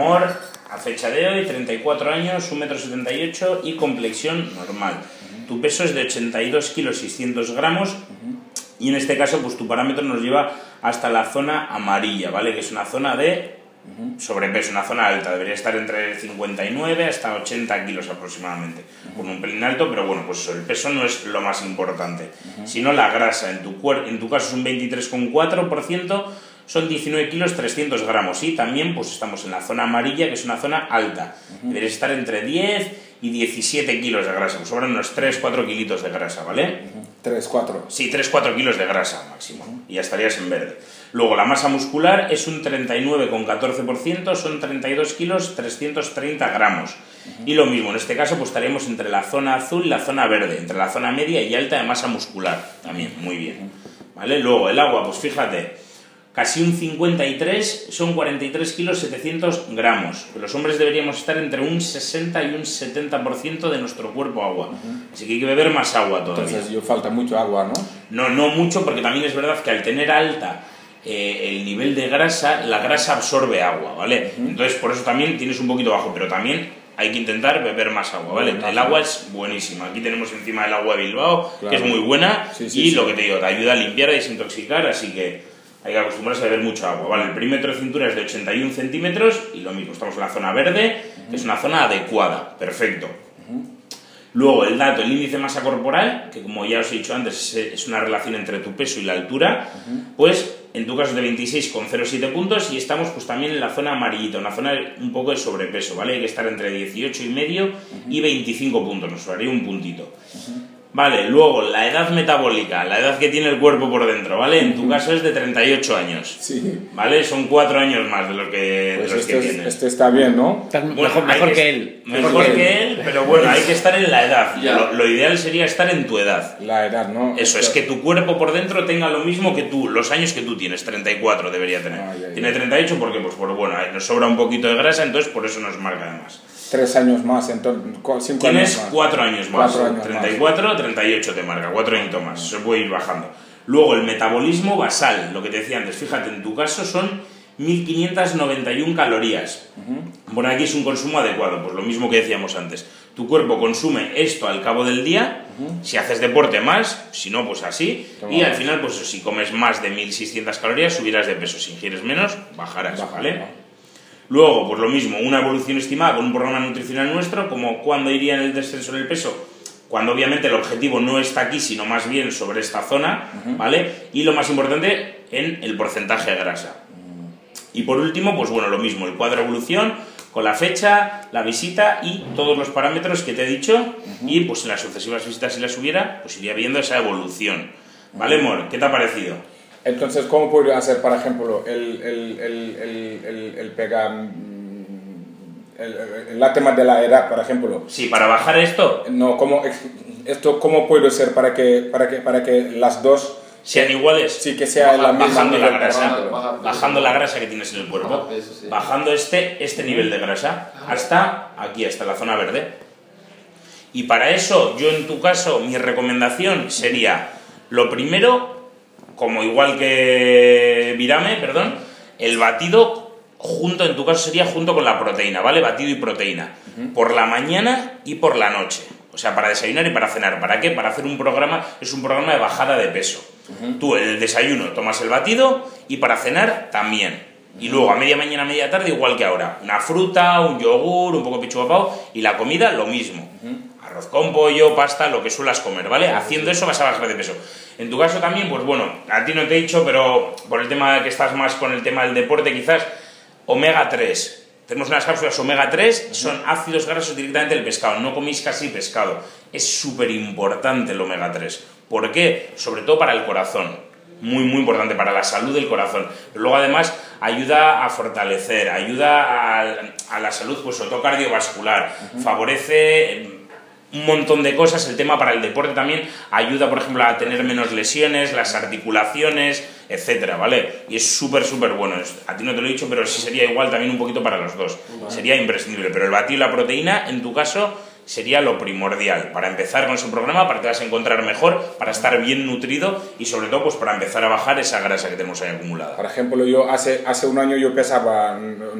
Mor, a fecha de hoy, 34 años, 1,78 m y complexión normal. Tu peso es de 82 kilos 600 gramos y en este caso pues tu parámetro nos lleva hasta la zona amarilla, ¿vale? Que es una zona de sobrepeso, una zona alta. Debería estar entre 59 hasta 80 kilos aproximadamente. Con un pelín alto, pero bueno, pues eso, el peso no es lo más importante, sino la grasa. En tu caso es un 23,4%, son 19 kilos 300 gramos y también pues estamos en la zona amarilla, que es una zona alta. Debería estar entre 10 y 17 kilos de grasa, pues sobran unos 3-4 kilitos de grasa, ¿vale? 3-4. Sí, 3-4 kilos de grasa máximo, y ya estarías en verde. Luego la masa muscular es un 39,14%, son 32 kilos 330 gramos. Y lo mismo, en este caso pues estaríamos entre la zona azul y la zona verde, entre la zona media y alta de masa muscular, también, muy bien. ¿Vale? Luego el agua, pues fíjate, casi un 53, son 43 kilos 700 gramos. Los hombres deberíamos estar entre un 60 y un 70% de nuestro cuerpo agua. Así que hay que beber más agua todavía. Entonces yo falta mucho agua, ¿no? No mucho, porque también es verdad que al tener alta el nivel de grasa, la grasa absorbe agua, ¿vale? Entonces por eso también tienes un poquito bajo, pero también hay que intentar beber más agua, ¿vale? El agua es buenísima. Aquí tenemos encima el agua de Bilbao, que es muy buena, y lo que te digo, te ayuda a limpiar, a desintoxicar, así que hay que acostumbrarse a beber mucha agua, ¿vale? El perímetro de cintura es de 81 centímetros y lo mismo, estamos en la zona verde, que es una zona adecuada, perfecto. Luego el dato, el índice de masa corporal, que como ya os he dicho antes es una relación entre tu peso y la altura, pues en tu caso es de 26,07 puntos y estamos pues también en la zona amarillita, una zona un poco de sobrepeso, ¿vale? Hay que estar entre 18,5 y 25 puntos, nos sobraría un puntito. Vale, luego la edad metabólica, la edad que tiene el cuerpo por dentro, ¿vale? En tu caso es de 38 años, ¿vale? Son 4 años más de los que, tienes. Este está bien, ¿no? Mejor que él. Mejor que él, pero bueno, hay que estar en la edad. Lo ideal sería estar en tu edad. La edad, ¿no? Eso, es que tu cuerpo por dentro tenga lo mismo que tú, los años que tú tienes, 34 debería tener. Tiene 38 porque, pues, bueno, nos sobra un poquito de grasa, entonces por eso nos marca además. 3 años más, entonces 5 Tienes años más. 4 años más. 4 años 34, más. 38 te marca, 4 añitos más. Se puede ir bajando. Luego el metabolismo basal, lo que te decía antes, fíjate, en tu caso son 1591 calorías. Bueno, aquí es un consumo adecuado, pues lo mismo que decíamos antes. Tu cuerpo consume esto al cabo del día, si haces deporte más, si no, pues así. Y al final, pues si comes más de 1600 calorías, subirás de peso. Si ingieres menos, bajarás, ¿vale? Luego, pues lo mismo, una evolución estimada con un programa nutricional nuestro, como cuando iría en el descenso del peso, cuando obviamente el objetivo no está aquí, sino más bien sobre esta zona, ¿vale? Y lo más importante, en el porcentaje de grasa. Y por último, pues bueno, lo mismo, el cuadro de evolución, con la fecha, la visita y todos los parámetros que te he dicho, y pues en las sucesivas visitas, si las hubiera, pues iría viendo esa evolución. ¿Vale, Mor? ¿Qué te ha parecido? Entonces, ¿cómo podría hacer, por ejemplo, la tema de la edad, por ejemplo? Sí, para bajar esto. No, ¿cómo puede ser para que las dos sean iguales? Sí, que sea la misma. Bajando la grasa, bajando la grasa que tienes en el cuerpo, bajando este nivel de grasa hasta aquí, hasta la zona verde. Y para eso, yo en tu caso, mi recomendación sería, lo primero, como igual que Virame, perdón, el batido junto, en tu caso sería junto con la proteína, ¿vale? Batido y proteína, por la mañana y por la noche, o sea, para desayunar y para cenar. ¿Para qué? Para hacer un programa, es un programa de bajada de peso. Tú en el desayuno tomas el batido y para cenar también. Y luego a media mañana, media tarde, igual que ahora, una fruta, un yogur, un poco de pechuga de pavo, y la comida lo mismo. Arroz con pollo, pasta, lo que suelas comer, ¿vale? Haciendo eso vas a bajar de peso. En tu caso también, pues bueno, a ti no te he dicho, pero por el tema de que estás más con el tema del deporte, quizás, omega 3. Tenemos unas cápsulas omega 3, son ácidos grasos directamente del pescado, no coméis casi pescado. Es súper importante el omega 3. ¿Por qué? Sobre todo para el corazón. Muy, muy importante para la salud del corazón. Pero luego además ayuda a fortalecer, ayuda a la salud, pues sobre todo cardiovascular, favorece un montón de cosas. El tema para el deporte también ayuda, por ejemplo, a tener menos lesiones, las articulaciones, etcétera, ¿vale? Y es súper, súper bueno. A ti no te lo he dicho, pero sí sería igual también un poquito para los dos. Sería imprescindible. Pero el batido y la proteína, en tu caso, sería lo primordial para empezar con ese programa, para que te vas a encontrar mejor, para estar bien nutrido y sobre todo pues para empezar a bajar esa grasa que tenemos ahí acumulada. Por ejemplo, yo hace un año yo pesaba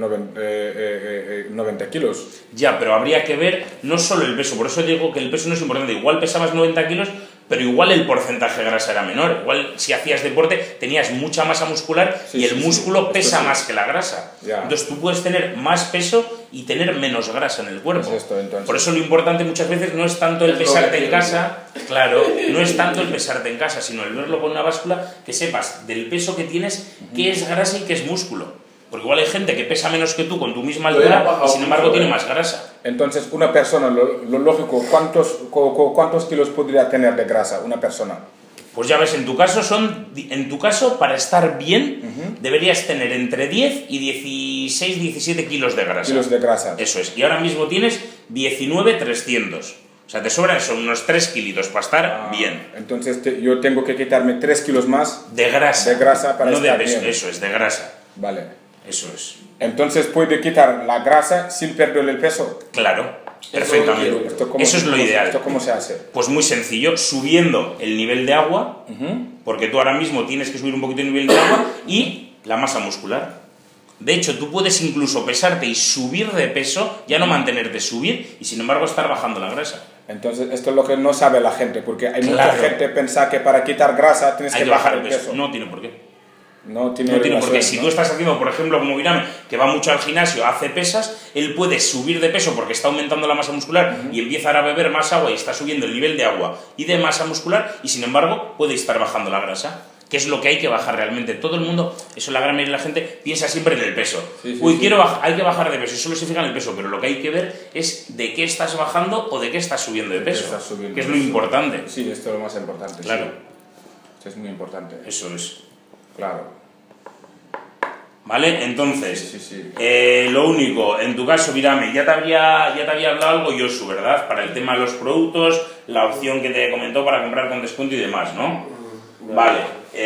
90 kilos. Ya, pero habría que ver no solo el peso, por eso digo que el peso no es importante. Igual pesabas 90 kilos, pero igual el porcentaje de grasa era menor. Igual si hacías deporte tenías mucha masa muscular y el músculo pesa más que la grasa. Ya. Entonces tú puedes tener más peso y tener menos grasa en el cuerpo. Entonces. Por eso lo importante muchas veces no es tanto el pesarte en casa, claro, no es tanto el pesarte en casa, sino el verlo con una báscula, que sepas del peso que tienes, qué es grasa y qué es músculo. Porque igual hay gente que pesa menos que tú con tu misma altura y sin embargo tiene más grasa. Entonces, una persona, lo lógico, ¿cuántos kilos podría tener de grasa una persona? Pues ya ves, en tu caso, para estar bien, deberías tener entre 10 y 16, 17 kilos de grasa. Kilos de grasa. Eso es. Y ahora mismo tienes 19,300. O sea, te sobran son unos 3 kilitos para estar bien. Entonces, yo tengo que quitarme 3 kilos más de grasa. De grasa para no estar de peso, bien. Eso es, de grasa. Vale. Eso es. Entonces, ¿puede quitar la grasa sin perder el peso? Claro, perfectamente. Eso es lo ideal. ¿Esto cómo se hace? Pues muy sencillo, subiendo el nivel de agua, porque tú ahora mismo tienes que subir un poquito el nivel de agua, y la masa muscular. De hecho, tú puedes incluso pesarte y subir de peso, ya no mantenerte, subir, y sin embargo estar bajando la grasa. Entonces, esto es lo que no sabe la gente, porque hay mucha gente que piensa que para quitar grasa tienes que bajar el peso. No tiene por qué. No tiene porque si tú estás haciendo, por ejemplo, como Virame, que va mucho al gimnasio, hace pesas, él puede subir de peso porque está aumentando la masa muscular y empieza a beber más agua y está subiendo el nivel de agua y de masa muscular, y sin embargo puede estar bajando la grasa, que es lo que hay que bajar realmente. Todo el mundo, eso la gran mayoría de la gente piensa siempre en el peso. Hay que bajar de peso, y solo se fija en el peso, pero lo que hay que ver es de qué estás bajando o de qué estás subiendo de peso, que es lo importante. Sí, esto es lo más importante. Claro. Sí. Esto es muy importante. Eso es. Claro. ¿Vale? Entonces, lo único, en tu caso, Virame, ya te había hablado algo Josu, ¿verdad? Para el tema de los productos, la opción que te comentó para comprar con descuento y demás, ¿no? Vale.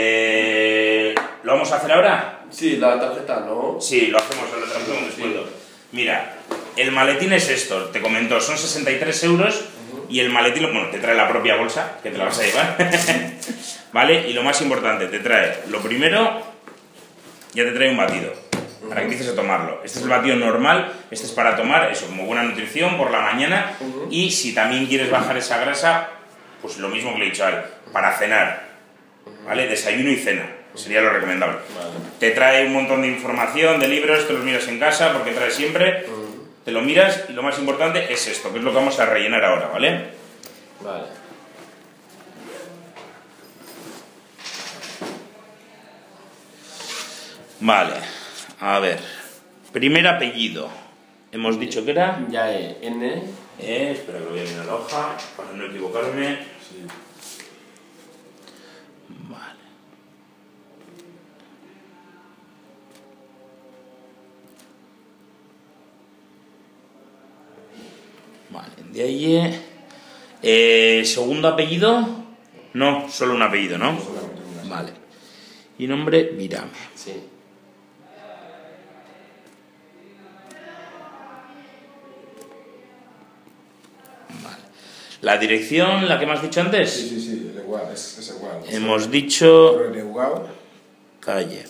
¿Lo vamos a hacer ahora? Sí, la tarjeta, ¿no? Sí, lo hacemos, ahora traemos con descuento. Mira, el maletín es esto, te comento, son 63 euros y el maletín, bueno, te trae la propia bolsa, que te la vas a llevar, ¿vale? Y lo más importante, te trae, lo primero, ya te trae un batido, para que empieces a tomarlo. Este es el batido normal, este es para tomar, eso, como buena nutrición por la mañana, y si también quieres bajar esa grasa, pues lo mismo que le he dicho a él, para cenar, ¿vale? Desayuno y cena. Sería lo recomendable. Vale. Te trae un montón de información, de libros, te los miras en casa porque trae siempre, te lo miras y lo más importante es esto, que es lo que vamos a rellenar ahora, ¿vale? Vale. Vale, a ver. Primer apellido. Hemos dicho que era... Yae, N. espera que lo voy a mirar la hoja para no equivocarme. Sí. Vale. Vale, de ahí... segundo apellido... No, solo un apellido, ¿no? Vale. Y nombre, Virame. Sí. Vale. La dirección, la que me has dicho antes. Sí, igual, es igual. Hemos dicho... Torre de Ugao. Calle.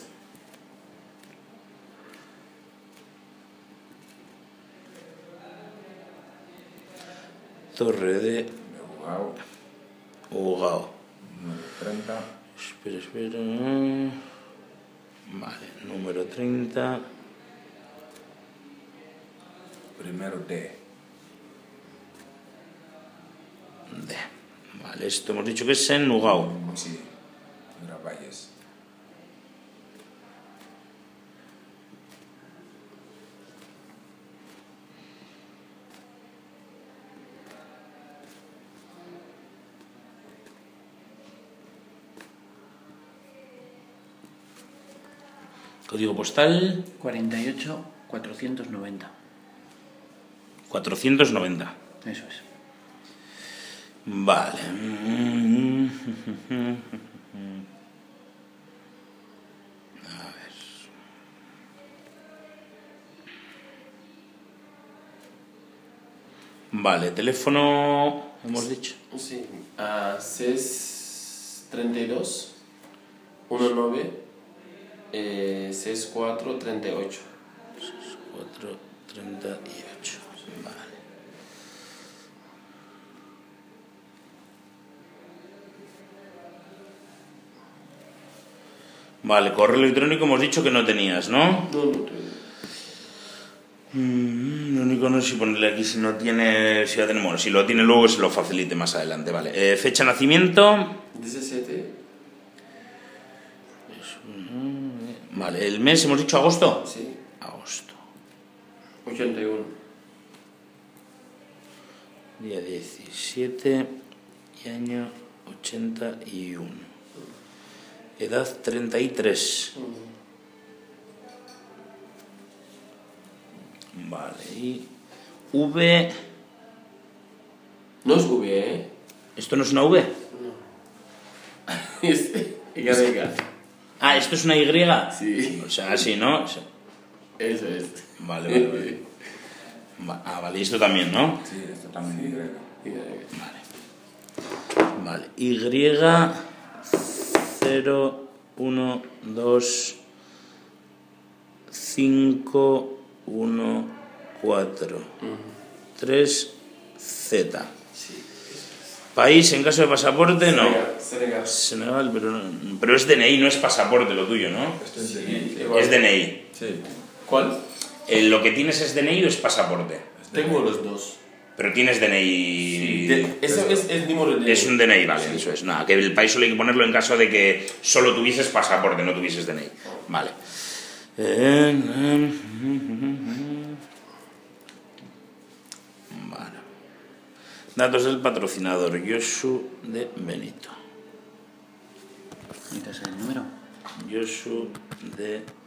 Torre de Ugao. Ugao. Número 30. Espera. Vale, número 30. Primero D. D. Vale, esto hemos dicho que es en Ugao. Sí, Miravalles. Código postal 48,490. 490. Eso es. Vale. A ver. Vale, teléfono, hemos dicho. Sí. 632 19 64 38. 438. Vale. Vale, correo electrónico hemos dicho que no tenías, ¿no? No, no tengo. Lo único no es si ponerle aquí si no tiene, si ya tenemos, bueno, si lo tiene luego que se lo facilite más adelante, vale. Fecha de nacimiento. 17. Vale, el mes hemos dicho agosto. Sí. Agosto. 81. Día 17 y año 81. Edad 33. Vale, y V. No es V, ¿eh? ¿Esto no es una V? Es Y. Ah, ¿esto es una Y? Sí. O sea, así, ¿no? Eso es. Vale, vale, vale. Ah, vale, y esto también, ¿no? Sí, esto también Y. Vale. Y 0, 1, 2, 5, 1, 4, 3, Z. País, en caso de pasaporte, no. Senegal, pero es DNI, no es pasaporte lo tuyo, ¿no? Esto es DNI. Es DNI. Sí. ¿Cuál? ¿Lo que tienes es DNI o es pasaporte? Tengo los dos. Pero tienes DNI. Eso es número de DNI. Es un DNI, vale, eso es. Nada, que el país solo hay que ponerlo en caso de que solo tuvieses pasaporte, no tuvieses DNI. Vale. Vale. Datos del patrocinador, Josu de Benito. ¿Necesitas el número? Josu de